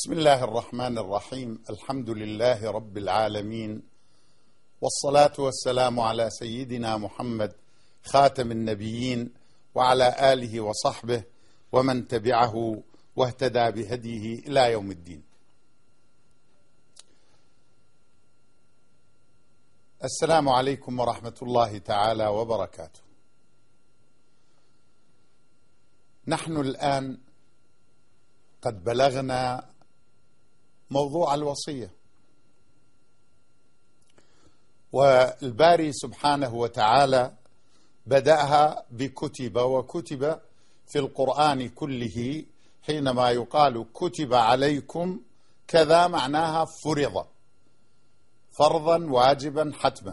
بسم الله الرحمن الرحيم. الحمد لله رب العالمين، والصلاة والسلام على سيدنا محمد خاتم النبيين وعلى آله وصحبه ومن تبعه واهتدى بهديه إلى يوم الدين. السلام عليكم ورحمة الله تعالى وبركاته. نحن الآن قد بلغنا موضوع الوصية، والباري سبحانه وتعالى بدأها بكتب، وكتب في القرآن كله حينما يقال كتب عليكم كذا معناها فرض، فرضا واجبا حتما.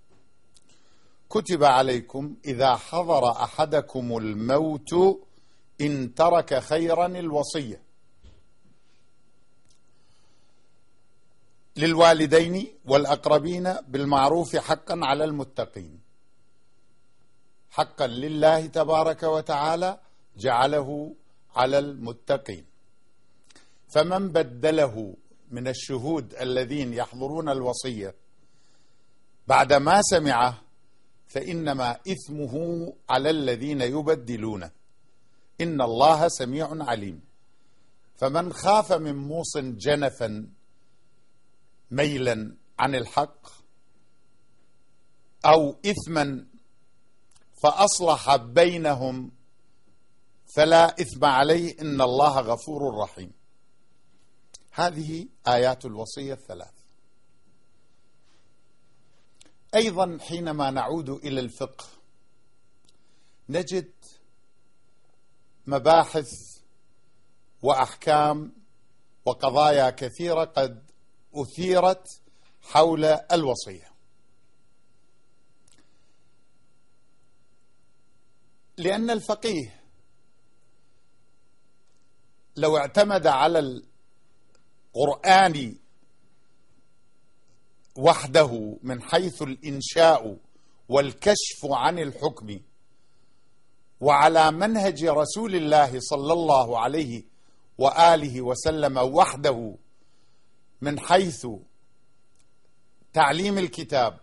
كتب عليكم إذا حضر أحدكم الموت إن ترك خيرا الوصية للوالدين والأقربين بالمعروف حقا على المتقين. حقا لله تبارك وتعالى جعله على المتقين، فمن بدله من الشهود الذين يحضرون الوصية بعدما سمعه فإنما إثمه على الذين يبدلونه، إن الله سميع عليم. فمن خاف من موص جنفا ميلا عن الحق أو إثما فأصلح بينهم فلا إثم عليه، إن الله غفور رحيم. هذه آيات الوصية الثلاث. أيضا حينما نعود إلى الفقه نجد مباحث وأحكام وقضايا كثيرة قد أثيرت حول الوصية، لأن الفقيه لو اعتمد على القرآن وحده من حيث الإنشاء والكشف عن الحكم، وعلى منهج رسول الله صلى الله عليه وآله وسلم وحده من حيث تعليم الكتاب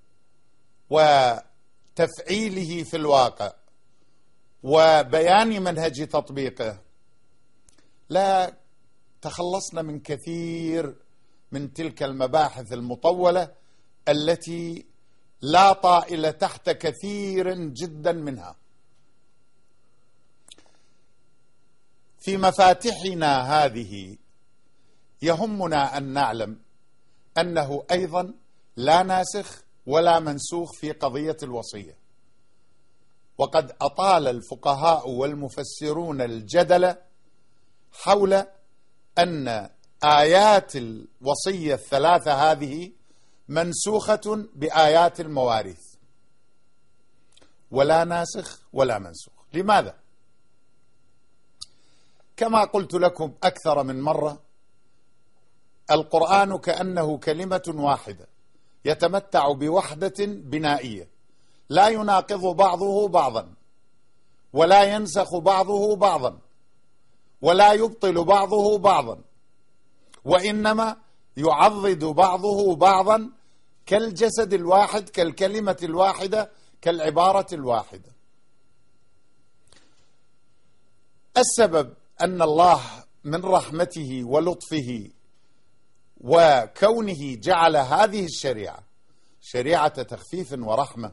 وتفعيله في الواقع وبيان منهج تطبيقه، لا تخلصنا من كثير من تلك المباحث المطولة التي لا طائل تحت كثير جدا منها. في مفاتحنا هذه يهمنا أن نعلم أنه أيضا لا ناسخ ولا منسوخ في قضية الوصية، وقد أطال الفقهاء والمفسرون الجدل حول أن آيات الوصية الثلاثة هذه منسوخة بآيات المواريث، ولا ناسخ ولا منسوخ. لماذا؟ كما قلت لكم أكثر من مرة، القرآن كأنه كلمة واحدة يتمتع بوحدة بنائية، لا يناقض بعضه بعضا، ولا ينسخ بعضه بعضا، ولا يبطل بعضه بعضا، وإنما يعضد بعضه بعضا كالجسد الواحد، كالكلمة الواحدة، كالعبارة الواحدة. السبب أن الله من رحمته ولطفه وكونه جعل هذه الشريعة شريعة تخفيف ورحمة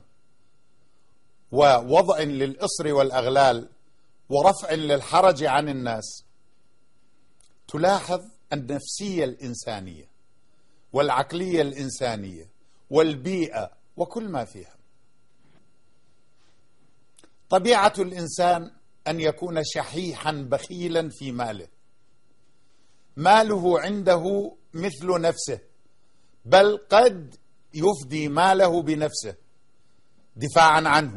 ووضع للإصر والأغلال ورفع للحرج عن الناس. تلاحظ النفسية الإنسانية والعقلية الإنسانية والبيئة وكل ما فيها. طبيعة الإنسان أن يكون شحيحا بخيلا في ماله، ماله عنده مثل نفسه، بل قد يفدي ماله بنفسه دفاعا عنه.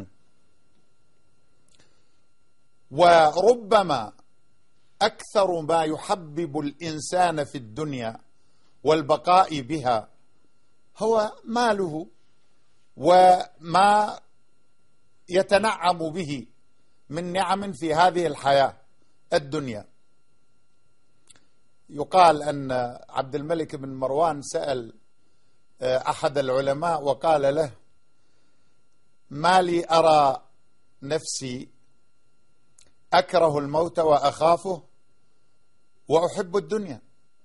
وربما أكثر ما يحبب الإنسان في الدنيا والبقاء بها هو ماله وما يتنعم به من نعم في هذه الحياة الدنيا. يقال أن عبد الملك بن مروان سأل أحد العلماء وقال له: ما لي أرى نفسي أكره الموت وأخافه وأحب الدنيا.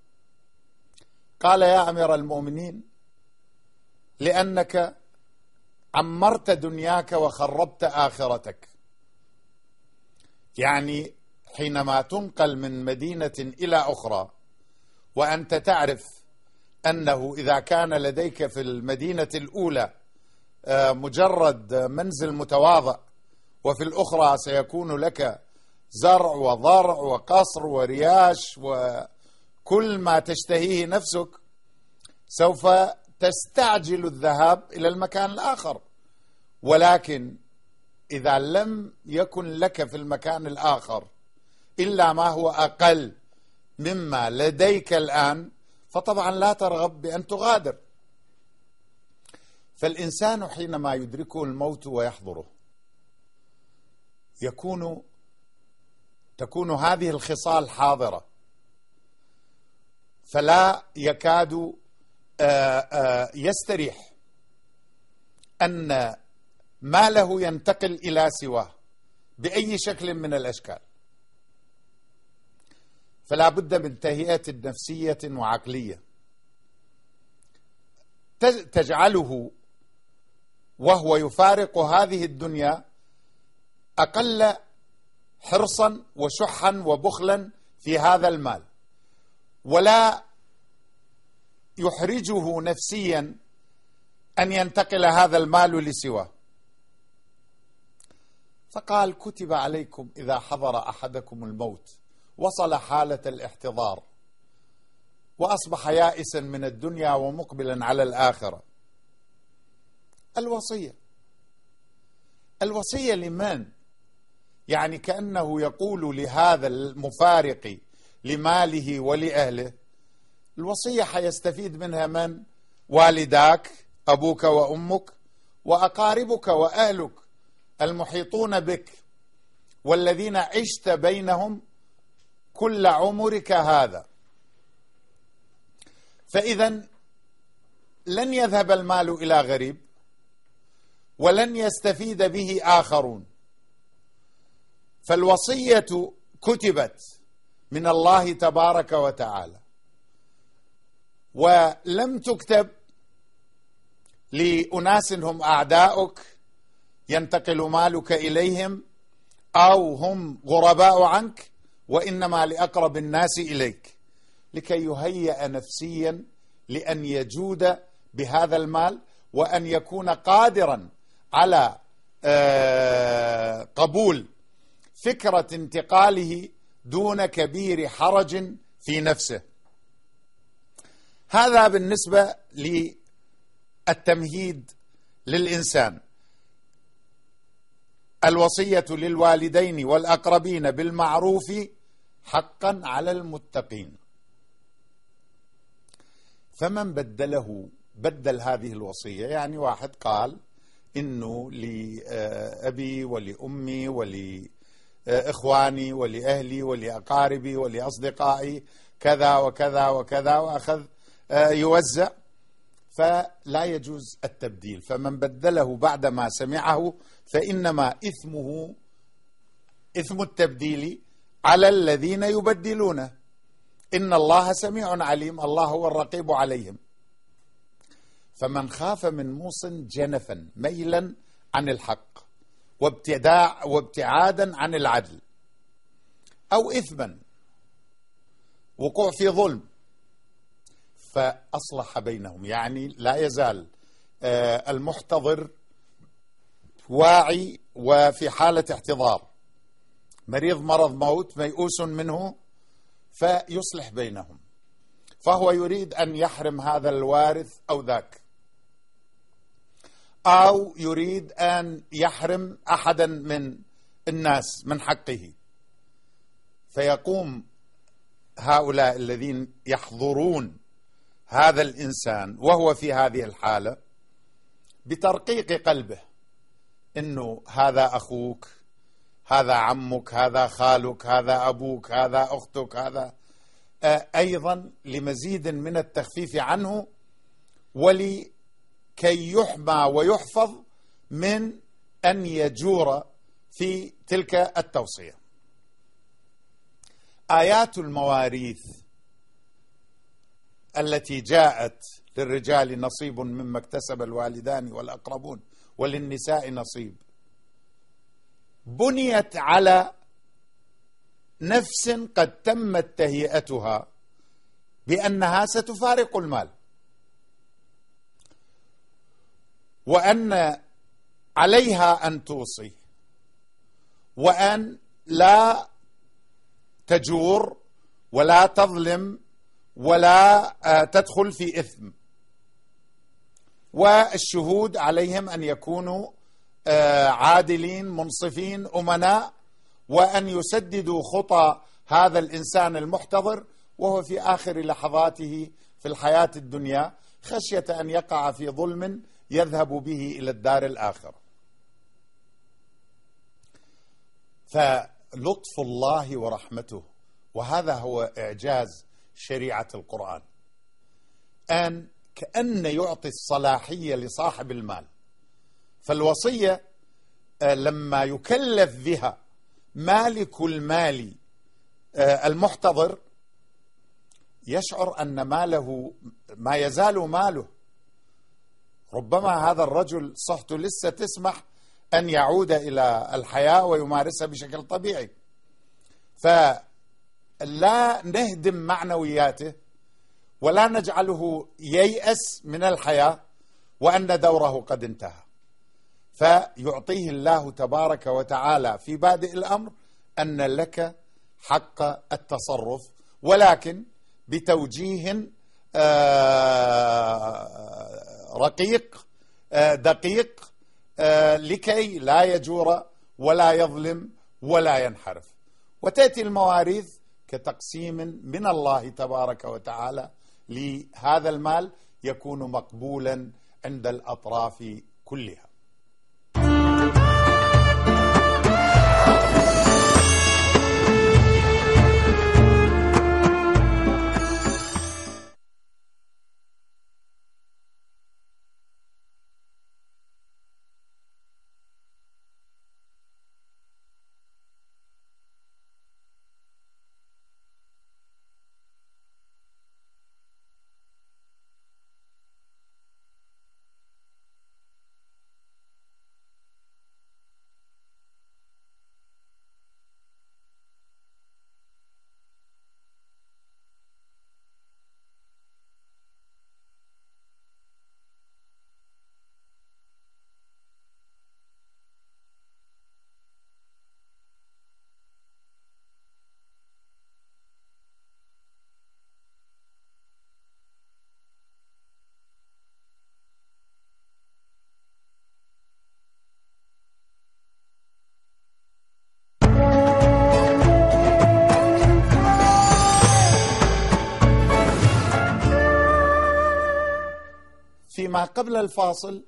قال: يا أمير المؤمنين، لأنك عمرت دنياك وخربت آخرتك. يعني حينما تنقل من مدينة إلى أخرى وأنت تعرف أنه إذا كان لديك في المدينة الأولى مجرد منزل متواضع، وفي الأخرى سيكون لك زرع وضرع وقصر ورياش وكل ما تشتهيه نفسك، سوف تستعجل الذهاب إلى المكان الآخر. ولكن إذا لم يكن لك في المكان الآخر إلا ما هو أقل مما لديك الآن، فطبعا لا ترغب بأن تغادر. فالإنسان حينما يدركه الموت ويحضره تكون هذه الخصال حاضرة، فلا يكاد يستريح أن ماله ينتقل إلى سواه بأي شكل من الأشكال. فلا بد من تهيئة نفسية وعقلية تجعله وهو يفارق هذه الدنيا أقل حرصا وشحا وبخلا في هذا المال، ولا يحرجه نفسيا أن ينتقل هذا المال لسواه. فقال: كتب عليكم إذا حضر أحدكم الموت وصل حالة الاحتضار وأصبح يائسا من الدنيا ومقبلا على الآخرة، الوصية لمن؟ يعني كأنه يقول لهذا المفارق لماله ولأهله، الوصية حيستفيد منها من؟ والداك، أبوك وأمك، وأقاربك وأهلك المحيطون بك، والذين عشت بينهم كل عمرك هذا. فإذا لن يذهب المال إلى غريب، ولن يستفيد به آخرون. فالوصية كتبت من الله تبارك وتعالى، ولم تكتب لأناس هم أعداؤك ينتقل مالك إليهم أو هم غرباء عنك، وإنما لأقرب الناس إليك، لكي يهيئ نفسيا لأن يجود بهذا المال، وأن يكون قادرا على قبول فكرة انتقاله دون كبير حرج في نفسه. هذا بالنسبة للتمهيد للإنسان. الوصية للوالدين والأقربين بالمعروف حقا على المتقين. فمن بدل هذه الوصية، يعني واحد قال إنه لأبي ولأمي ولإخواني ولأهلي ولأقاربي ولأصدقائي كذا وكذا وكذا، وأخذ يوزع، فلا يجوز التبديل. فمن بدله بعدما سمعه فإنما إثم التبديل على الذين يبدلونه. إن الله سميع عليم، الله هو الرقيب عليهم. فمن خاف من موص جنفا ميلا عن الحق وابتعادا عن العدل، أو إثما وقوع في ظلم، فأصلح بينهم. يعني لا يزال المحتضر واعي وفي حالة احتضار، مريض مرض موت ميؤوس منه، فيصلح بينهم. فهو يريد أن يحرم هذا الوارث أو ذاك، أو يريد أن يحرم أحدا من الناس من حقه، فيقوم هؤلاء الذين يحضرون هذا الإنسان وهو في هذه الحالة بترقيق قلبه، إنه هذا أخوك، هذا عمك، هذا خالك، هذا أبوك، هذا أختك، هذا أيضا لمزيد من التخفيف عنه ولكي يحمى ويحفظ من أن يجور في تلك التوصية. آيات المواريث التي جاءت للرجال نصيب مما اكتسب الوالدان والأقربون وللنساء نصيب بنيت على نفس قد تمت تهيئتها بأنها ستفارق المال، وأن عليها أن توصي وأن لا تجور ولا تظلم ولا تدخل في إثم، والشهود عليهم أن يكونوا عادلين منصفين أمناء، وأن يسددوا خطى هذا الإنسان المحتضر وهو في آخر لحظاته في الحياة الدنيا خشية أن يقع في ظلم يذهب به إلى الدار الآخرة. فلطف الله ورحمته، وهذا هو إعجاز شريعة القرآن، أن كأن يعطي الصلاحية لصاحب المال. فالوصية لما يكلف بها مالك المال المحتضر يشعر أن ماله ما يزال ماله، ربما هذا الرجل صحته لسه تسمح أن يعود إلى الحياة ويمارسها بشكل طبيعي، فلا نهدم معنوياته ولا نجعله ييأس من الحياة وأن دوره قد انتهى. فيعطيه الله تبارك وتعالى في بادئ الأمر أن لك حق التصرف، ولكن بتوجيه رقيق دقيق لكي لا يجور ولا يظلم ولا ينحرف. وتأتي المواريث كتقسيم من الله تبارك وتعالى لهذا المال يكون مقبولا عند الأطراف كلها. فيما قبل الفاصل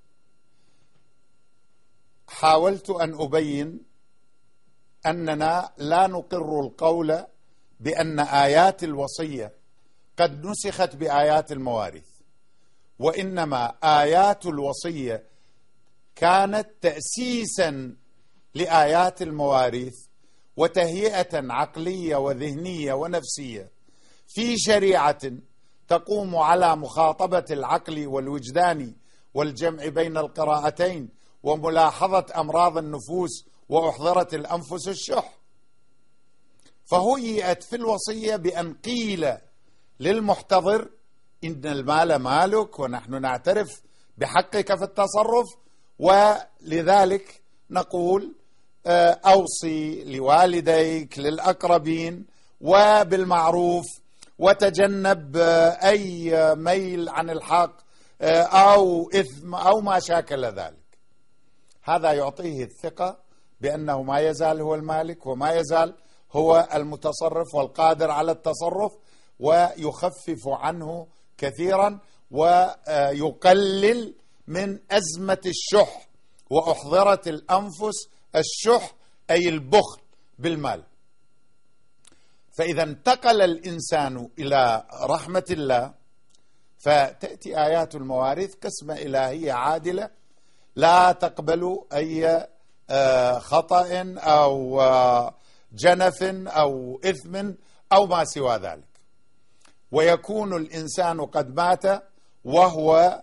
حاولت أن أبين أننا لا نقر القول بأن آيات الوصية قد نسخت بآيات المواريث، وإنما آيات الوصية كانت تأسيسا لآيات المواريث وتهيئة عقلية وذهنية ونفسية في شريعة تقوم على مخاطبة العقل والوجدان والجمع بين القراءتين وملاحظة أمراض النفوس وأحضرت الأنفس الشح. فهيئت في الوصية بأن قيل للمحتضر إن المال مالك ونحن نعترف بحقك في التصرف، ولذلك نقول أوصي لوالديك للأقربين وبالمعروف وتجنب أي ميل عن الحق أو إثم أو ما شاكل ذلك. هذا يعطيه الثقة بأنه ما يزال هو المالك وما يزال هو المتصرف والقادر على التصرف، ويخفف عنه كثيرا ويقلل من أزمة الشح وأحضرت الأنفس الشح أي البخل بالمال. فإذا انتقل الإنسان إلى رحمة الله فتأتي آيات المواريث قسمة إلهية عادلة لا تقبل أي خطأ أو جنف أو إثم أو ما سوى ذلك، ويكون الإنسان قد مات وهو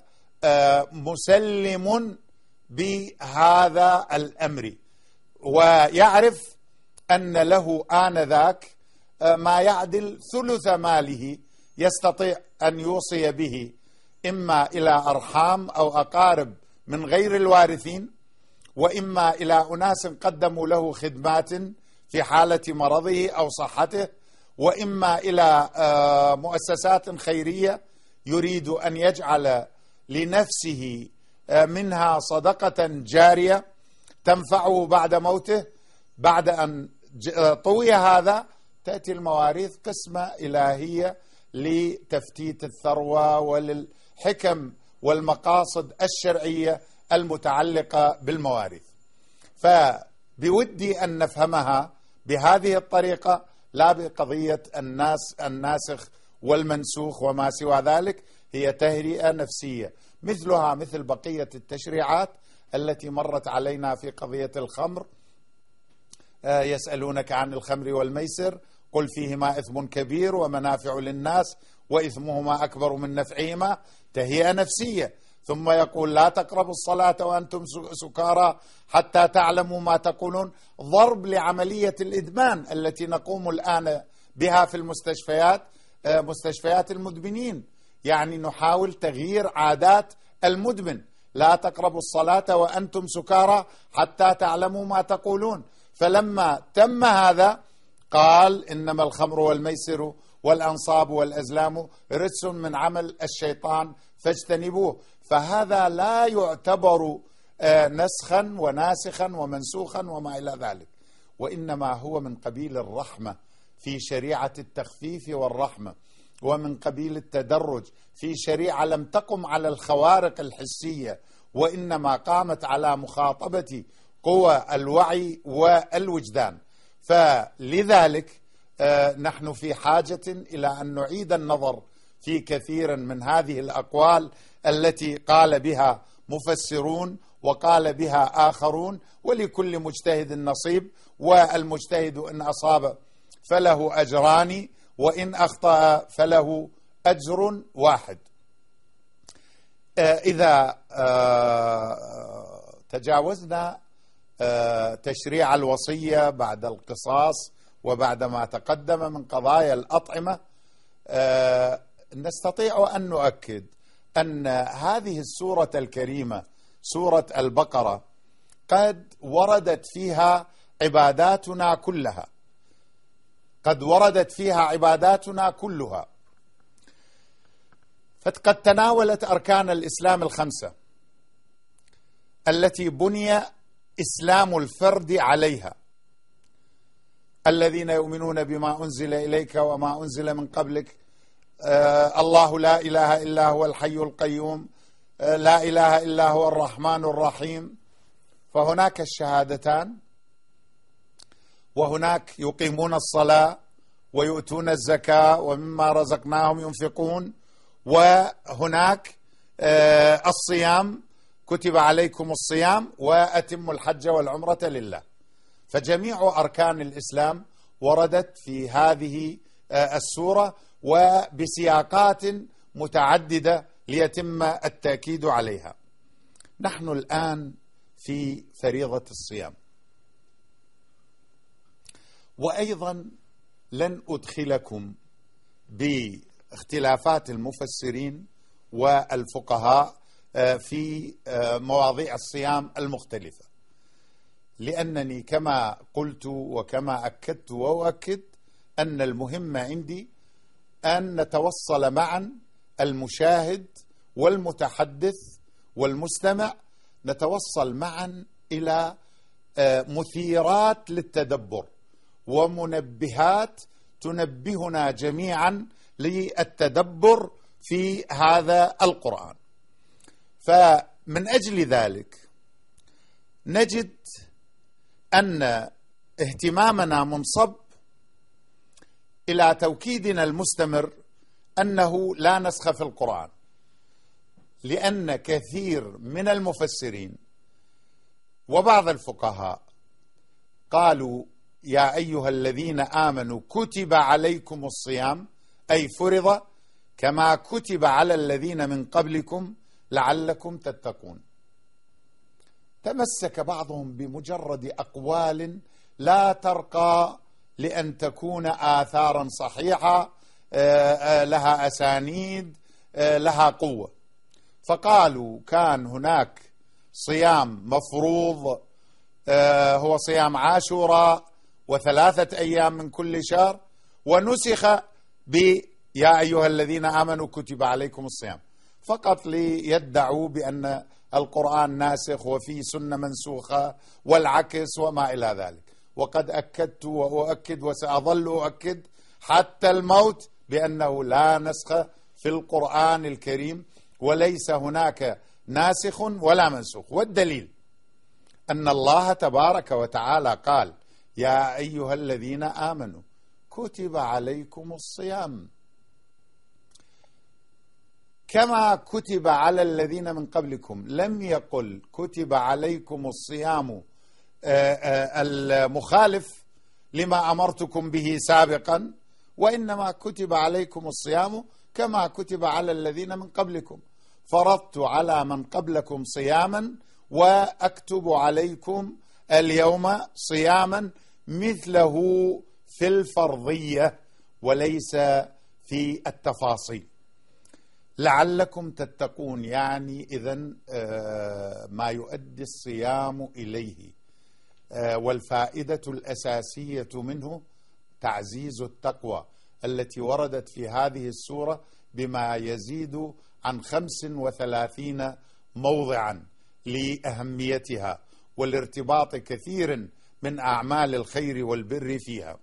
مسلم بهذا الأمر، ويعرف أن له آنذاك ما يعدل ثلث ماله يستطيع أن يوصي به إما إلى أرحام أو أقارب من غير الوارثين، وإما إلى أناس قدموا له خدمات في حالة مرضه أو صحته، وإما إلى مؤسسات خيرية يريد أن يجعل لنفسه منها صدقة جارية تنفعه بعد موته. بعد أن طوي هذا تأتي المواريث قسمة إلهية لتفتيت الثروة وللحكم والمقاصد الشرعية المتعلقة بالمواريث. فبودي أن نفهمها بهذه الطريقة، لا بقضية الناسخ والمنسوخ وما سوى ذلك. هي تهرئة نفسية مثلها مثل بقية التشريعات التي مرت علينا في قضية الخمر. يسألونك عن الخمر والميسر قل فيهما إثم كبير ومنافع للناس وإثمهما أكبر من نفعهما، تهيئة نفسية. ثم يقول لا تقربوا الصلاة وأنتم سكارى حتى تعلموا ما تقولون، ضرب لعملية الإدمان التي نقوم الآن بها في المستشفيات، مستشفيات المدمنين، يعني نحاول تغيير عادات المدمن. لا تقربوا الصلاة وأنتم سكارى حتى تعلموا ما تقولون. فلما تم هذا قال إنما الخمر والميسر والأنصاب والأزلام رجس من عمل الشيطان فاجتنبوه. فهذا لا يعتبر نسخا وناسخا ومنسوخا وما إلى ذلك، وإنما هو من قبيل الرحمة في شريعة التخفيف والرحمة، ومن قبيل التدرج في شريعة لم تقم على الخوارق الحسية، وإنما قامت على مخاطبة قوى الوعي والوجدان. فلذلك نحن في حاجة إلى أن نعيد النظر في كثير من هذه الأقوال التي قال بها مفسرون وقال بها آخرون، ولكل مجتهد نصيب، والمجتهد إن أصاب فله أجران وإن أخطأ فله أجر واحد. إذا تجاوزنا تشريع الوصية بعد القصاص وبعد ما تقدم من قضايا الأطعمة، نستطيع أن نؤكد أن هذه السورة الكريمة سورة البقرة قد وردت فيها عباداتنا كلها، قد وردت فيها عباداتنا كلها، فقد تناولت أركان الإسلام الخمسة التي بني إسلام الفرد عليها: الذين يؤمنون بما أنزل إليك وما أنزل من قبلك، الله لا إله إلا هو الحي القيوم، لا إله إلا هو الرحمن الرحيم. فهناك الشهادتان، وهناك يقيمون الصلاة ويؤتون الزكاة ومما رزقناهم ينفقون، وهناك الصيام، كتب عليكم الصيام وأتموا الحج والعمرة لله. فجميع أركان الإسلام وردت في هذه السورة وبسياقات متعددة ليتم التأكيد عليها. نحن الآن في فريضة الصيام، وأيضا لن أدخلكم باختلافات المفسرين والفقهاء في مواضيع الصيام المختلفة، لأنني كما قلت وكما أكدت وأؤكد أن المهم عندي أن نتوصل معا، المشاهد والمتحدث والمستمع، نتوصل معا إلى مثيرات للتدبر ومنبهات تنبهنا جميعا للتدبر في هذا القرآن. فمن أجل ذلك نجد أن اهتمامنا منصب إلى توكيدنا المستمر أنه لا نسخ في القرآن، لأن كثير من المفسرين وبعض الفقهاء قالوا يا أيها الذين آمنوا كتب عليكم الصيام، أي فرض كما كتب على الذين من قبلكم لعلكم تتقون. تمسك بعضهم بمجرد أقوال لا ترقى لأن تكون آثارا صحيحة لها أسانيد لها قوة، فقالوا كان هناك صيام مفروض هو صيام عاشوراء و3 أيام من كل شهر، ونسخ يا أيها الذين آمنوا كتب عليكم الصيام، فقط ليدعوا بأن القرآن ناسخ وفي سنة منسوخة والعكس وما إلى ذلك. وقد أكدت وأؤكد وسأظل أؤكد حتى الموت بأنه لا نسخ في القرآن الكريم، وليس هناك ناسخ ولا منسوخ. والدليل أن الله تبارك وتعالى قال يا أيها الذين آمنوا كتب عليكم الصيام كما كتب على الذين من قبلكم، لم يقل كتب عليكم الصيام المخالف لما أمرتكم به سابقا، وإنما كتب عليكم الصيام كما كتب على الذين من قبلكم، فرضت على من قبلكم صياما وأكتب عليكم اليوم صياما مثله في الفرضية وليس في التفاصيل لعلكم تتقون. يعني إذن ما يؤدي الصيام إليه والفائدة الأساسية منه تعزيز التقوى التي وردت في هذه السورة بما يزيد عن 35 موضعا لأهميتها والارتباط كثير من أعمال الخير والبر فيها.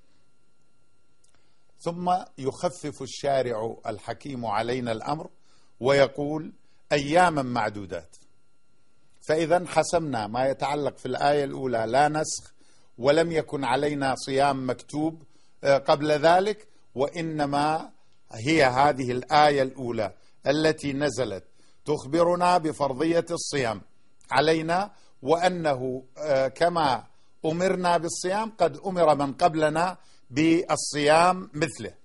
ثم يخفف الشارع الحكيم علينا الأمر ويقول أياما معدودات. فإذا حسمنا ما يتعلق في الآية الأولى لا نسخ، ولم يكن علينا صيام مكتوب قبل ذلك، وإنما هي هذه الآية الأولى التي نزلت تخبرنا بفرضية الصيام علينا، وأنه كما أمرنا بالصيام قد أمر من قبلنا بالصيام مثله.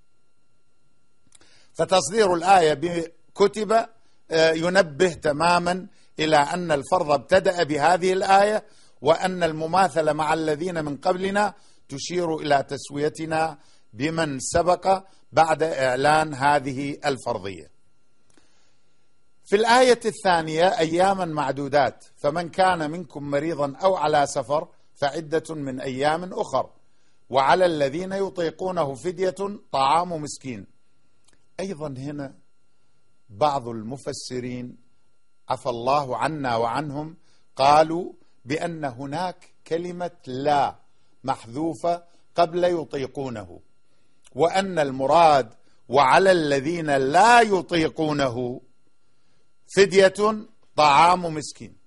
فتصدير الآية بكتب ينبه تماما إلى أن الفرض ابتدأ بهذه الآية، وأن المماثلة مع الذين من قبلنا تشير إلى تسويتنا بمن سبق بعد إعلان هذه الفرضية. في الآية الثانية أياما معدودات، فمن كان منكم مريضا أو على سفر فعدة من أيام أخر، وعلى الذين يطيقونه فدية طعام مسكين. أيضا هنا بعض المفسرين عفى الله عنا وعنهم قالوا بأن هناك كلمة لا محذوفة قبل يطيقونه، وأن المراد وعلى الذين لا يطيقونه فدية طعام مسكين.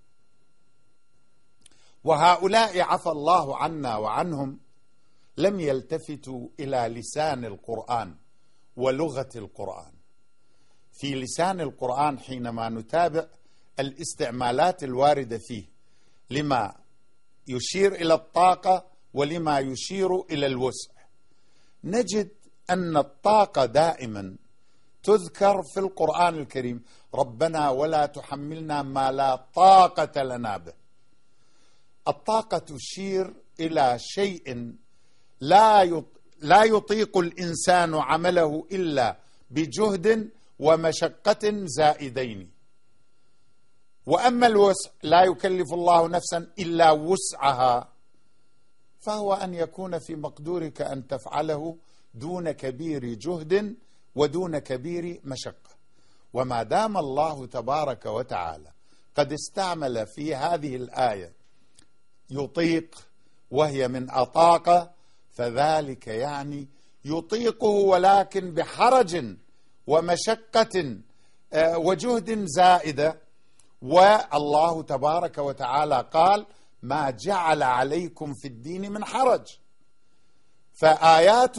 وهؤلاء عفى الله عنا وعنهم لم يلتفتوا إلى لسان القرآن ولغة القرآن. في لسان القرآن حينما نتابع الاستعمالات الواردة فيه لما يشير إلى الطاقة ولما يشير إلى الوسع، نجد أن الطاقة دائما تذكر في القرآن الكريم، ربنا ولا تحملنا ما لا طاقة لنا به. الطاقة تشير إلى شيء لا يطيق الإنسان عمله إلا بجهد ومشقة زائدين. وأما الوسع لا يكلف الله نفسا إلا وسعها، فهو أن يكون في مقدورك أن تفعله دون كبير جهد ودون كبير مشقة. وما دام الله تبارك وتعالى قد استعمل في هذه الآية يطيق وهي من أطاق، فذلك يعني يطيقه ولكن بحرج ومشقة وجهد زائدة. والله تبارك وتعالى قال ما جعل عليكم في الدين من حرج. فآيات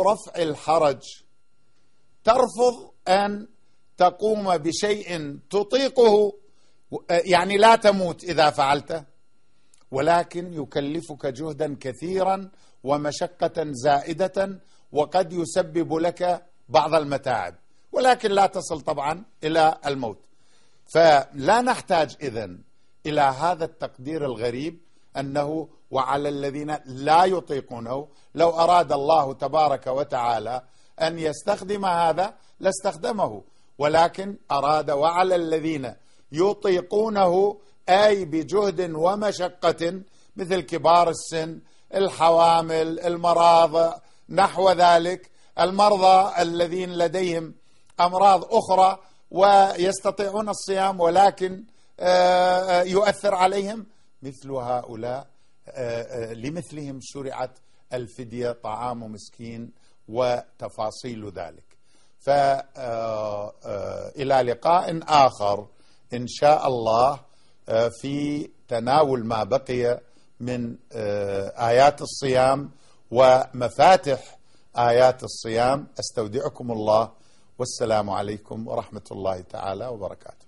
رفع الحرج ترفض أن تقوم بشيء تطيقه، يعني لا تموت إذا فعلته، ولكن يكلفك جهدا كثيرا ومشقة زائدة وقد يسبب لك بعض المتاعب، ولكن لا تصل طبعا إلى الموت. فلا نحتاج إذن إلى هذا التقدير الغريب أنه وعلى الذين لا يطيقونه. لو أراد الله تبارك وتعالى أن يستخدم هذا لاستخدمه، ولكن أراد وعلى الذين يطيقونه، أي بجهد ومشقة، مثل كبار السن، الحوامل، المراض، نحو ذلك، المرضى الذين لديهم أمراض أخرى ويستطيعون الصيام ولكن يؤثر عليهم، مثل هؤلاء لمثلهم شرعت الفدية، طعام مسكين وتفاصيل ذلك. فإلى لقاء آخر إن شاء الله في تناول ما بقي من آيات الصيام ومفاتح آيات الصيام. أستودعكم الله، والسلام عليكم ورحمة الله تعالى وبركاته.